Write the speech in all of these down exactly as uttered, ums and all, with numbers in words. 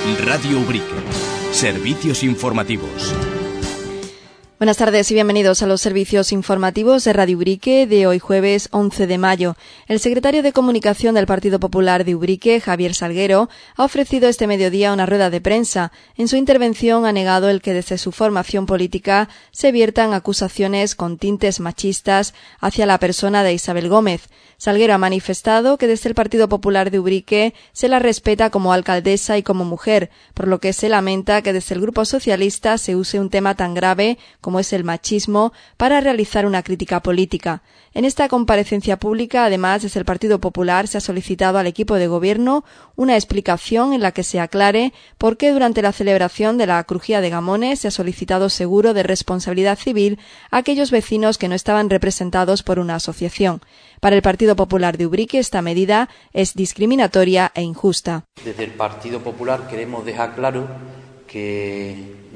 Radio Ubrique. Servicios informativos. Buenas tardes y bienvenidos a los servicios informativos de Radio Ubrique de hoy jueves once de mayo. El secretario de Comunicación del Partido Popular de Ubrique, Javier Salguero, ha ofrecido este mediodía una rueda de prensa. En su intervención ha negado el que desde su formación política se viertan acusaciones con tintes machistas hacia la persona de Isabel Gómez. Salguero ha manifestado que desde el Partido Popular de Ubrique se la respeta como alcaldesa y como mujer, por lo que se lamenta que desde el Grupo Socialista se use un tema tan grave como es el machismo para realizar una crítica política. En esta comparecencia pública, además, desde el Partido Popular se ha solicitado al equipo de gobierno una explicación en la que se aclare por qué durante la celebración de la crujía de Gamones se ha solicitado seguro de responsabilidad civil a aquellos vecinos que no estaban representados por una asociación. Para el Partido Popular de Ubrique esta medida es discriminatoria e injusta. Desde el Partido Popular queremos dejar claro que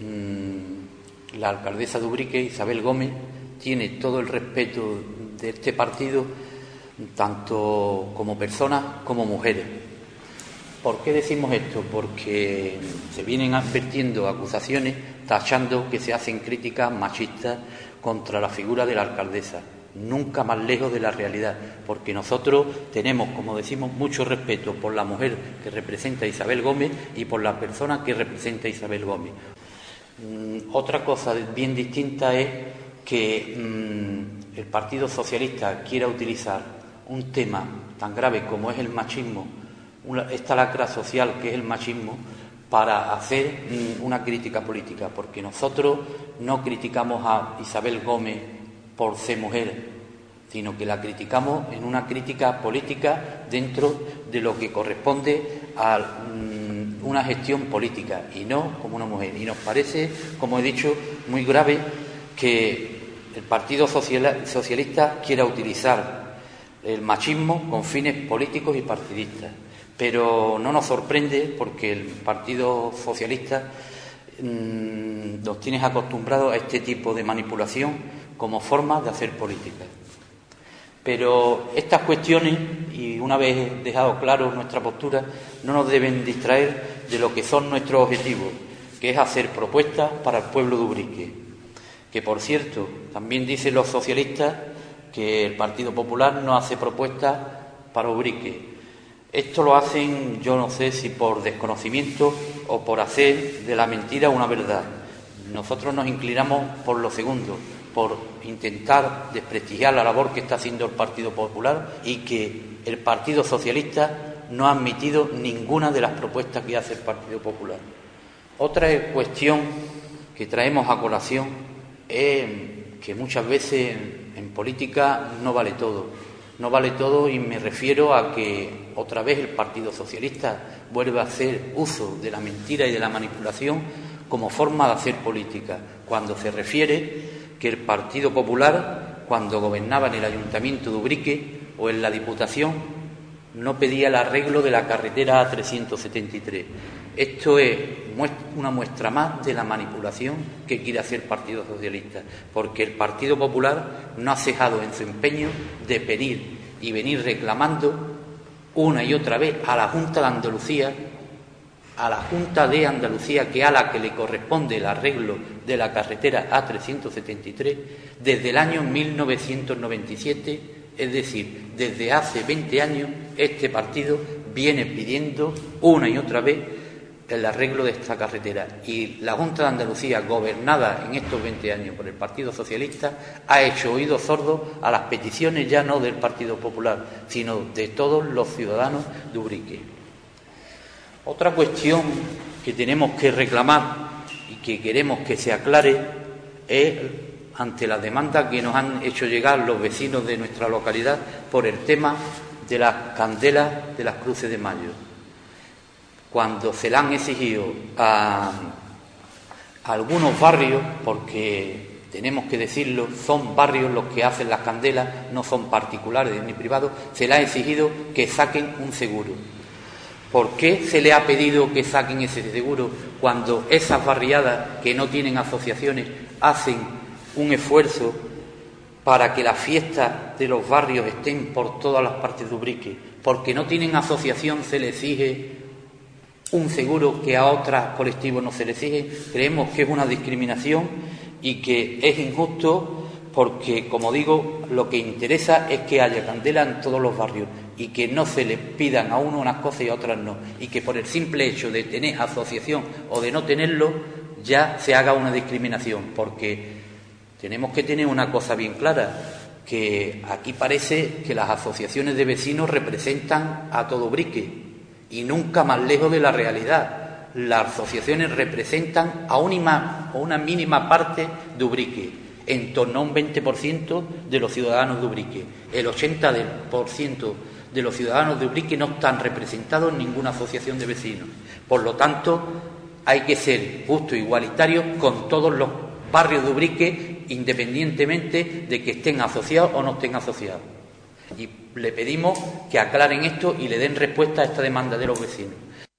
mmm, la alcaldesa de Ubrique, Isabel Gómez, tiene todo el respeto de este partido, tanto como personas como mujeres. ¿Por qué decimos esto? Porque se vienen advirtiendo acusaciones tachando que se hacen críticas machistas contra la figura de la alcaldesa. Nunca más lejos de la realidad, porque nosotros tenemos, como decimos, mucho respeto por la mujer que representa a Isabel Gómez y por la persona que representa a Isabel Gómez. Mm, otra cosa bien distinta es que mm, el Partido Socialista quiera utilizar un tema tan grave como es el machismo, una, esta lacra social que es el machismo, para hacer mm, una crítica política, porque nosotros no criticamos a Isabel Gómez por ser mujer, sino que la criticamos en una crítica política dentro de lo que corresponde a mm, una gestión política y no como una mujer. Y nos parece, como he dicho, muy grave que el Partido Socialista quiera utilizar el machismo con fines políticos y partidistas. Pero no nos sorprende porque el Partido Socialista mmm, nos tiene acostumbrados a este tipo de manipulación como forma de hacer política. Pero estas cuestiones, y una vez dejado claro nuestra postura, no nos deben distraer de lo que son nuestros objetivos, que es hacer propuestas para el pueblo de Ubrique. Que, por cierto, también dicen los socialistas que el Partido Popular no hace propuestas para Ubrique. Esto lo hacen, yo no sé si por desconocimiento o por hacer de la mentira una verdad. Nosotros nos inclinamos por lo segundo, por intentar desprestigiar la labor que está haciendo el Partido Popular y que el Partido Socialista no ha admitido ninguna de las propuestas que hace el Partido Popular. Otra cuestión que traemos a colación es que muchas veces en política no vale todo. No vale todo y me refiero a que otra vez el Partido Socialista vuelve a hacer uso de la mentira y de la manipulación como forma de hacer política, cuando se refiere que el Partido Popular, cuando gobernaba en el Ayuntamiento de Ubrique o en la Diputación, no pedía el arreglo de la carretera A trescientos setenta y tres. Esto es una muestra más de la manipulación que quiere hacer el Partido Socialista, porque el Partido Popular no ha cesado en su empeño de pedir y venir reclamando una y otra vez a la Junta de Andalucía, a la Junta de Andalucía, que a la que le corresponde el arreglo de la carretera A trescientos setenta y tres, desde el año mil novecientos noventa y siete, es decir, desde hace veinte años, este partido viene pidiendo una y otra vez el arreglo de esta carretera. Y la Junta de Andalucía, gobernada en estos veinte años por el Partido Socialista, ha hecho oídos sordos a las peticiones ya no del Partido Popular, sino de todos los ciudadanos de Ubrique. Otra cuestión que tenemos que reclamar y que queremos que se aclare es ante la demanda que nos han hecho llegar los vecinos de nuestra localidad por el tema de las candelas de las Cruces de Mayo. Cuando se le han exigido a, a algunos barrios, porque tenemos que decirlo, son barrios los que hacen las candelas, no son particulares ni privados, se le ha exigido que saquen un seguro. ¿Por qué se le ha pedido que saquen ese seguro cuando esas barriadas que no tienen asociaciones hacen un esfuerzo para que las fiestas de los barrios estén por todas las partes de Ubrique? Porque no tienen asociación, se les exige un seguro que a otros colectivos no se les exige. Creemos que es una discriminación y que es injusto porque, como digo, lo que interesa es que haya candela en todos los barrios y que no se les pidan a uno unas cosas y a otras no, y que por el simple hecho de tener asociación o de no tenerlo ya se haga una discriminación, porque tenemos que tener una cosa bien clara, que aquí parece que las asociaciones de vecinos representan a todo Ubrique y nunca más lejos de la realidad. Las asociaciones representan a una, a una mínima parte de Ubrique, en torno a un veinte por ciento de los ciudadanos de Ubrique. El ochenta por ciento de los ciudadanos de Ubrique no están representados en ninguna asociación de vecinos. Por lo tanto, hay que ser justo e igualitario con todos los barrios de Ubrique, independientemente de que estén asociados o no estén asociados. Y le pedimos que aclaren esto y le den respuesta a esta demanda de los vecinos.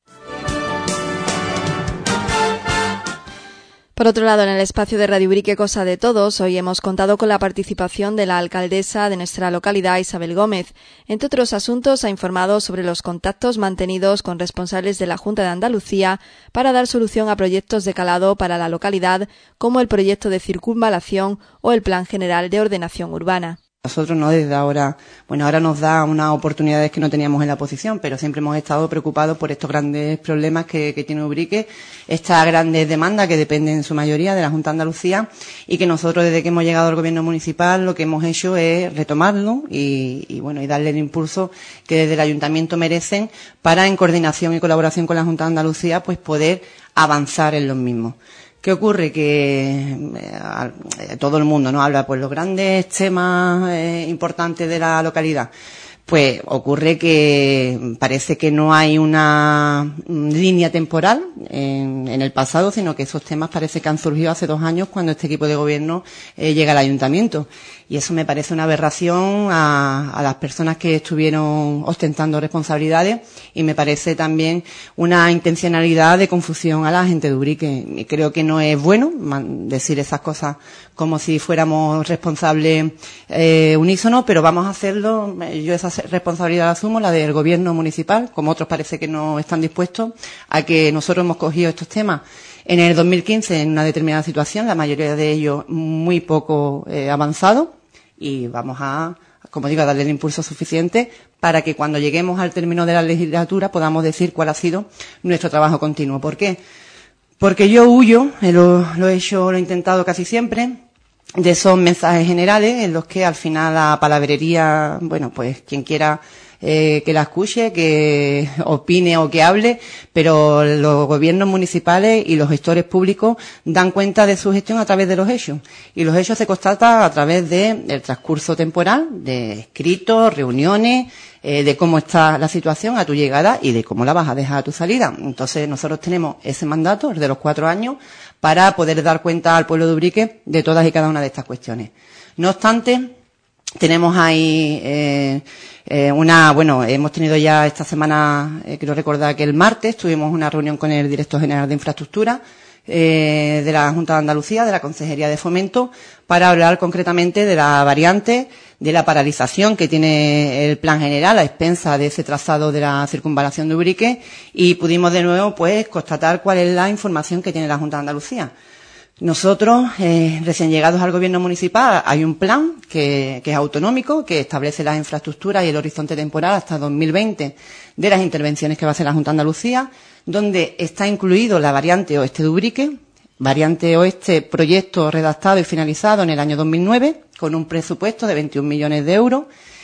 Por otro lado, en el espacio de Radio Ubrique Cosa de Todos, hoy hemos contado con la participación de la alcaldesa de nuestra localidad, Isabel Gómez. Entre otros asuntos, ha informado sobre los contactos mantenidos con responsables de la Junta de Andalucía para dar solución a proyectos de calado para la localidad, como el proyecto de circunvalación o el Plan General de Ordenación Urbana. Nosotros no desde ahora, bueno, ahora nos da unas oportunidades que no teníamos en la oposición, pero siempre hemos estado preocupados por estos grandes problemas que, que tiene Ubrique, estas grandes demandas que dependen en su mayoría de la Junta de Andalucía y que nosotros desde que hemos llegado al gobierno municipal lo que hemos hecho es retomarlo y, y bueno, y darle el impulso que desde el ayuntamiento merecen para, en coordinación y colaboración con la Junta de Andalucía, pues poder avanzar en los mismos. ¿Qué ocurre? Que eh, todo el mundo no habla pues los grandes temas eh, importantes de la localidad. Pues ocurre que parece que no hay una línea temporal en, en el pasado, sino que esos temas parece que han surgido hace dos años cuando este equipo de gobierno eh, llega al ayuntamiento. Y eso me parece una aberración a, a las personas que estuvieron ostentando responsabilidades y me parece también una intencionalidad de confusión a la gente de Ubrique. Y creo que no es bueno decir esas cosas como si fuéramos responsables eh, unísonos, pero vamos a hacerlo. Yo esa responsabilidad la asumo, la del gobierno municipal, como otros parece que no están dispuestos a que nosotros hemos cogido estos temas en el dos mil quince en una determinada situación, la mayoría de ellos muy poco eh, avanzados, y vamos a, como digo, a darle el impulso suficiente para que cuando lleguemos al término de la legislatura podamos decir cuál ha sido nuestro trabajo continuo. ¿Por qué? Porque yo huyo, eh, lo, lo he hecho, lo he intentado casi siempre, de esos mensajes generales en los que al final la palabrería, bueno, pues quien quiera eh, que la escuche, que opine o que hable, pero los gobiernos municipales y los gestores públicos dan cuenta de su gestión a través de los hechos. Y los hechos se constatan a través del transcurso temporal, de escritos, reuniones, eh, de cómo está la situación a tu llegada y de cómo la vas a dejar a tu salida. Entonces nosotros tenemos ese mandato, el de los cuatro años, para poder dar cuenta al pueblo de Ubrique de todas y cada una de estas cuestiones. No obstante, tenemos ahí eh, eh, una, bueno, hemos tenido ya esta semana, eh, quiero recordar que el martes tuvimos una reunión con el director general de Infraestructura eh, de la Junta de Andalucía, de la Consejería de Fomento, para hablar concretamente de la variante, de la paralización que tiene el plan general a expensas de ese trazado de la circunvalación de Ubrique, y pudimos de nuevo pues constatar cuál es la información que tiene la Junta de Andalucía. Nosotros, eh, recién llegados al gobierno municipal, hay un plan que, que es autonómico, que establece las infraestructuras y el horizonte temporal hasta dos mil veinte de las intervenciones que va a hacer la Junta de Andalucía, donde está incluido la variante oeste de Ubrique, variante oeste, proyecto redactado y finalizado en el año dos mil nueve, con un presupuesto de veintiún millones de euros,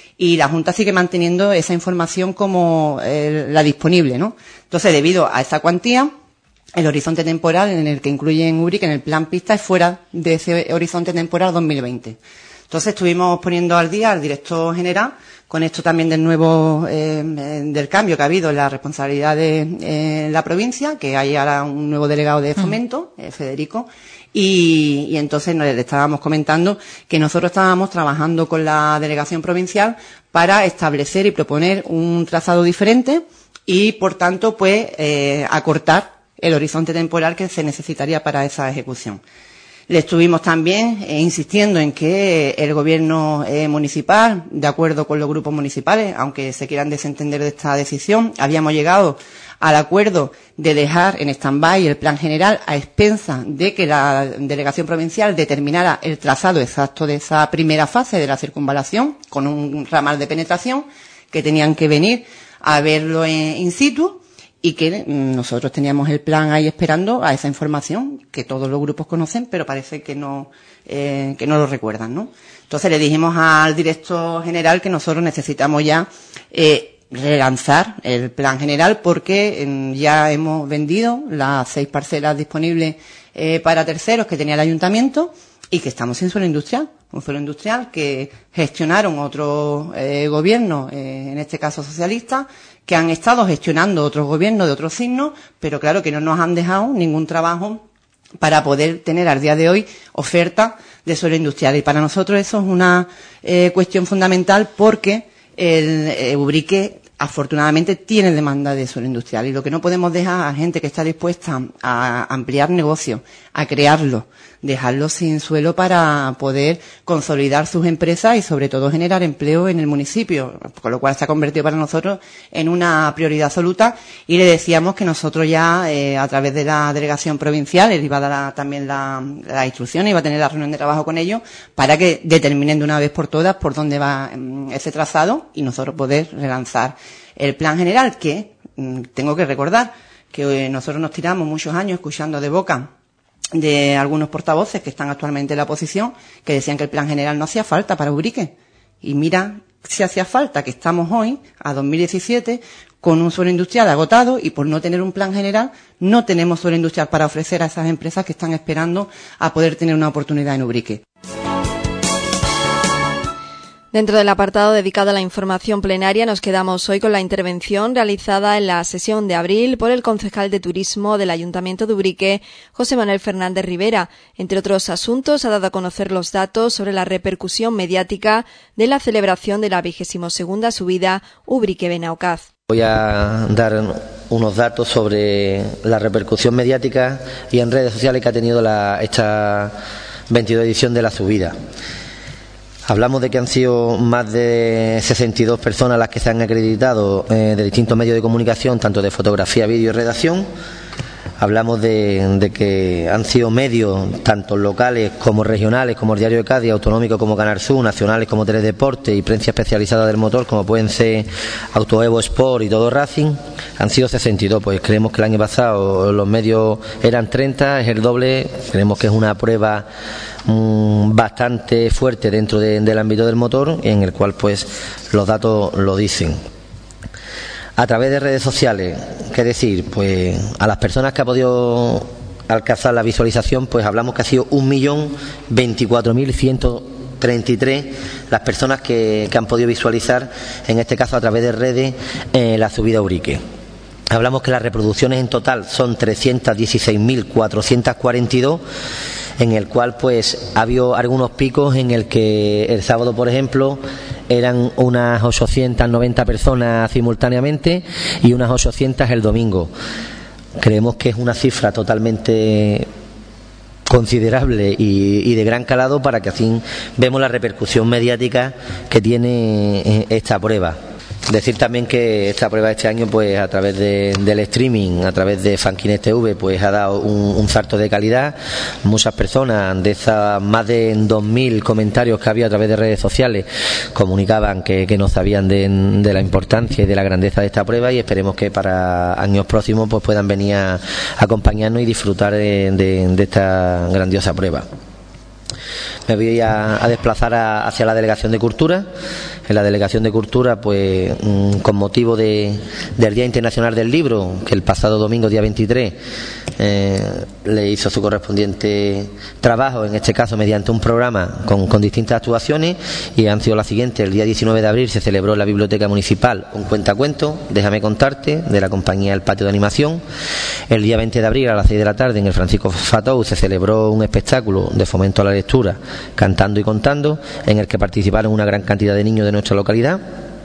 y la Junta sigue manteniendo esa información como eh, la disponible, ¿no? Entonces, debido a esa cuantía, el horizonte temporal en el que incluyen Ubrique en el plan pista es fuera de ese horizonte temporal dos mil veinte. Entonces estuvimos poniendo al día al director general con esto también del nuevo eh, del cambio que ha habido en la responsabilidad de eh, la provincia, que hay ahora un nuevo delegado de Fomento, eh, Federico, y, y entonces nos le estábamos comentando que nosotros estábamos trabajando con la delegación provincial para establecer y proponer un trazado diferente y, por tanto, pues eh, acortar el horizonte temporal que se necesitaría para esa ejecución. Le estuvimos también eh, insistiendo en que el gobierno eh, municipal, de acuerdo con los grupos municipales, aunque se quieran desentender de esta decisión, habíamos llegado al acuerdo de dejar en stand-by el plan general a expensas de que la delegación provincial determinara el trazado exacto de esa primera fase de la circunvalación con un ramal de penetración que tenían que venir a verlo en, in situ. Y que nosotros teníamos el plan ahí esperando a esa información que todos los grupos conocen, pero parece que no, eh, que no lo recuerdan, ¿no? Entonces le dijimos al director general que nosotros necesitamos ya eh, relanzar el plan general porque eh, ya hemos vendido las seis parcelas disponibles eh, para terceros que tenía el ayuntamiento y que estamos sin suelo industrial. Un suelo industrial que gestionaron otros eh, gobiernos, eh, en este caso socialistas, que han estado gestionando otros gobiernos de otros signos, pero claro que no nos han dejado ningún trabajo para poder tener al día de hoy oferta de suelo industrial. Y para nosotros eso es una eh, cuestión fundamental porque el eh, Ubrique afortunadamente tiene demanda de suelo industrial y lo que no podemos dejar a gente que está dispuesta a ampliar negocios, a crearlo, dejarlo sin suelo para poder consolidar sus empresas y sobre todo generar empleo en el municipio, con lo cual se ha convertido para nosotros en una prioridad absoluta y le decíamos que nosotros ya eh, a través de la delegación provincial él iba a dar la, también la, la instrucción, iba a tener la reunión de trabajo con ellos para que determinen de una vez por todas por dónde va mm, ese trazado y nosotros poder relanzar el plan general que mm, tengo que recordar que eh, nosotros nos tiramos muchos años escuchando de boca de algunos portavoces que están actualmente en la oposición que decían que el plan general no hacía falta para Ubrique. Y mira si hacía falta que estamos hoy, a dos mil diecisiete, con un suelo industrial agotado y por no tener un plan general no tenemos suelo industrial para ofrecer a esas empresas que están esperando a poder tener una oportunidad en Ubrique. Dentro del apartado dedicado a la información plenaria nos quedamos hoy con la intervención realizada en la sesión de abril por el concejal de Turismo del Ayuntamiento de Ubrique, José Manuel Fernández Rivera. Entre otros asuntos, ha dado a conocer los datos sobre la repercusión mediática de la celebración de la vigésimo segunda subida Ubrique-Benaocaz. Voy a dar unos datos sobre la repercusión mediática y en redes sociales que ha tenido la, esta veintidós edición de la subida. Hablamos de que han sido más de sesenta y dos personas las que se han acreditado eh, de distintos medios de comunicación, tanto de fotografía, vídeo y redacción. Hablamos de, de que han sido medios, tanto locales como regionales, como el Diario de Cádiz, autonómicos como Canal Sur, nacionales como Teledeporte y prensa especializada del motor, como pueden ser Auto Evo Sport y Todo Racing. Han sido sesenta y dos, pues creemos que el año pasado los medios eran treinta, es el doble. Creemos que es una prueba mmm, bastante fuerte dentro de, del ámbito del motor, en el cual pues los datos lo dicen. A través de redes sociales, ¿qué decir? Pues a las personas que ha podido alcanzar la visualización, pues hablamos que ha sido un millón veinticuatro mil ciento treinta y tres las personas que, que han podido visualizar, en este caso a través de redes, eh, la subida a Ubrique. Hablamos que las reproducciones en total son trescientos dieciséis mil cuatrocientos cuarenta y dos, en el cual pues ha habido algunos picos en el que el sábado, por ejemplo, eran unas ochocientas noventa personas simultáneamente y unas ochocientas el domingo. Creemos que es una cifra totalmente considerable y, y de gran calado para que así vemos la repercusión mediática que tiene esta prueba. Decir también que esta prueba de este año, pues a través de, del streaming, a través de Fanquines T V, pues ha dado un, un salto de calidad. Muchas personas, de esas más de dos mil comentarios que había a través de redes sociales, comunicaban que, que no sabían de, de la importancia y de la grandeza de esta prueba, y esperemos que para años próximos pues puedan venir a, a acompañarnos y disfrutar de, de, de esta grandiosa prueba. Me voy a, a desplazar a, hacia la Delegación de Cultura. En la Delegación de Cultura, pues mmm, con motivo de, del Día Internacional del Libro, que el pasado domingo, día veintitrés, eh, le hizo su correspondiente trabajo, en este caso mediante un programa con, con distintas actuaciones, y han sido las siguientes. El día diecinueve de abril se celebró en la Biblioteca Municipal un cuentacuento, Déjame contarte, de la compañía El Patio de Animación. El día veinte de abril a las seis de la tarde en el Francisco Fatou se celebró un espectáculo de fomento a la lectura, Cantando y Contando, en el que participaron una gran cantidad de niños de nuestra localidad.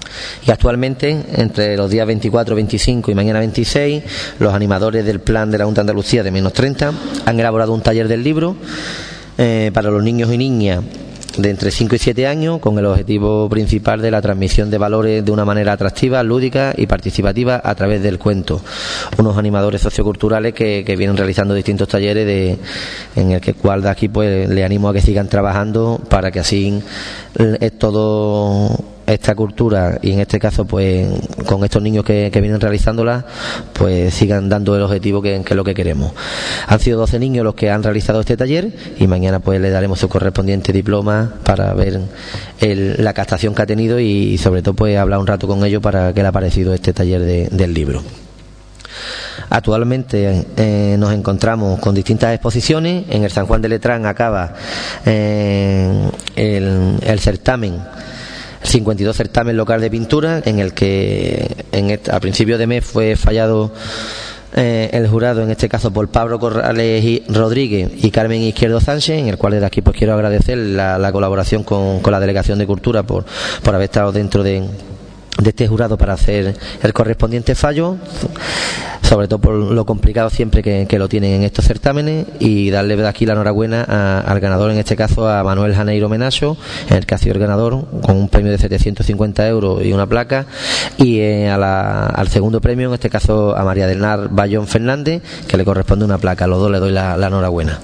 Y actualmente, entre los días veinticuatro, veinticinco y mañana veintiséis, los animadores del plan de la Junta de Andalucía de menos treinta han elaborado un taller del libro eh, para los niños y niñas de entre cinco y siete años, con el objetivo principal de la transmisión de valores de una manera atractiva, lúdica y participativa a través del cuento. Unos animadores socioculturales que, que vienen realizando distintos talleres de, en el que cual de aquí pues le animo a que sigan trabajando para que así es todo esta cultura, y en este caso pues con estos niños que, que vienen realizándola, pues sigan dando el objetivo que, que es lo que queremos. Han sido doce niños los que han realizado este taller y mañana pues le daremos su correspondiente diploma para ver el, la captación que ha tenido y sobre todo pues hablar un rato con ellos para que le ha parecido este taller de, del libro. Actualmente eh, nos encontramos con distintas exposiciones. En el San Juan de Letrán acaba eh, el, el certamen cincuenta y dos certamen local de pintura, en el que en este, a principio de mes fue fallado eh, el jurado, en este caso por Pablo Corrales y Rodríguez y Carmen Izquierdo Sánchez, en el cual desde aquí pues quiero agradecer la, la colaboración con, con la Delegación de Cultura por, por haber estado dentro de de este jurado para hacer el correspondiente fallo, sobre todo por lo complicado siempre que, que lo tienen en estos certámenes, y darle de aquí la enhorabuena a, al ganador, en este caso a Manuel Janeiro Menacho, en el que ha sido el ganador con un premio de setecientos cincuenta euros y una placa, y eh, a la, al segundo premio, en este caso a María del Nar Bayón Fernández, que le corresponde una placa. A los dos le doy la, la enhorabuena.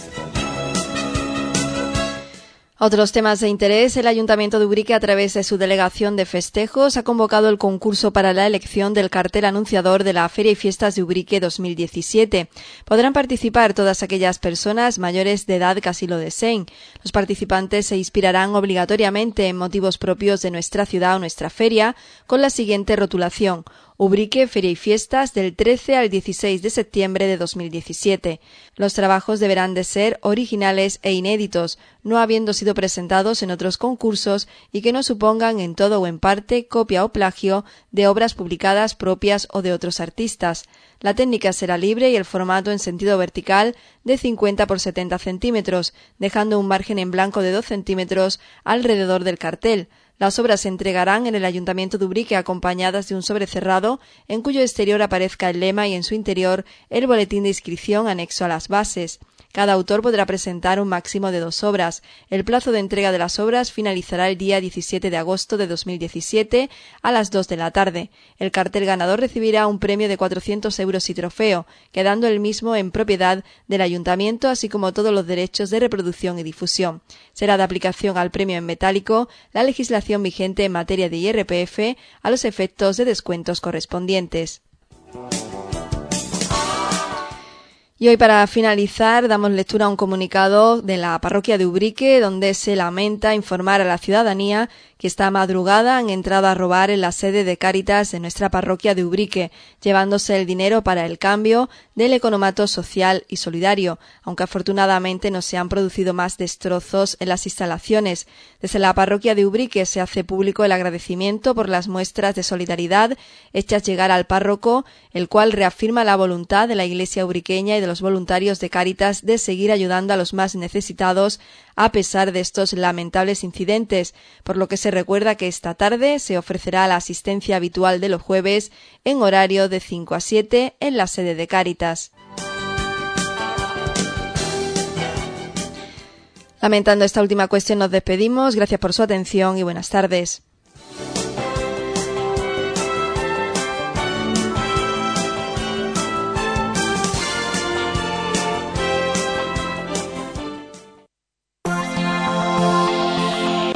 Otros temas de interés. El Ayuntamiento de Ubrique, a través de su Delegación de Festejos, ha convocado el concurso para la elección del cartel anunciador de la Feria y Fiestas de Ubrique dos mil diecisiete. Podrán participar todas aquellas personas mayores de edad que así lo deseen. Los participantes se inspirarán obligatoriamente en motivos propios de nuestra ciudad o nuestra feria, con la siguiente rotulación: Ubrique, Feria y Fiestas, del trece al dieciséis de septiembre de dos mil diecisiete. Los trabajos deberán de ser originales e inéditos, no habiendo sido presentados en otros concursos y que no supongan en todo o en parte copia o plagio de obras publicadas propias o de otros artistas. La técnica será libre y el formato en sentido vertical de cincuenta por setenta centímetros, dejando un margen en blanco de dos centímetros alrededor del cartel. Las obras se entregarán en el Ayuntamiento de Ubrique acompañadas de un sobre cerrado en cuyo exterior aparezca el lema y en su interior el boletín de inscripción anexo a las bases. Cada autor podrá presentar un máximo de dos obras. El plazo de entrega de las obras finalizará el día diecisiete de agosto de dos mil diecisiete a las dos de la tarde. El cartel ganador recibirá un premio de cuatrocientos euros y trofeo, quedando el mismo en propiedad del Ayuntamiento, así como todos los derechos de reproducción y difusión. Será de aplicación al premio en metálico la legislación vigente en materia de I R P F a los efectos de descuentos correspondientes. Y hoy, para finalizar, damos lectura a un comunicado de la parroquia de Ubrique, donde se lamenta informar a la ciudadanía que esta madrugada han entrado a robar en la sede de Cáritas de nuestra parroquia de Ubrique, llevándose el dinero para el cambio del economato social y solidario, aunque afortunadamente no se han producido más destrozos en las instalaciones. Desde la parroquia de Ubrique se hace público el agradecimiento por las muestras de solidaridad hechas llegar al párroco, el cual reafirma la voluntad de la Iglesia ubriqueña y de los voluntarios de Cáritas de seguir ayudando a los más necesitados a pesar de estos lamentables incidentes, por lo que se recuerda que esta tarde se ofrecerá la asistencia habitual de los jueves en horario de cinco a siete en la sede de Cáritas. Lamentando esta última cuestión, nos despedimos. Gracias por su atención y buenas tardes.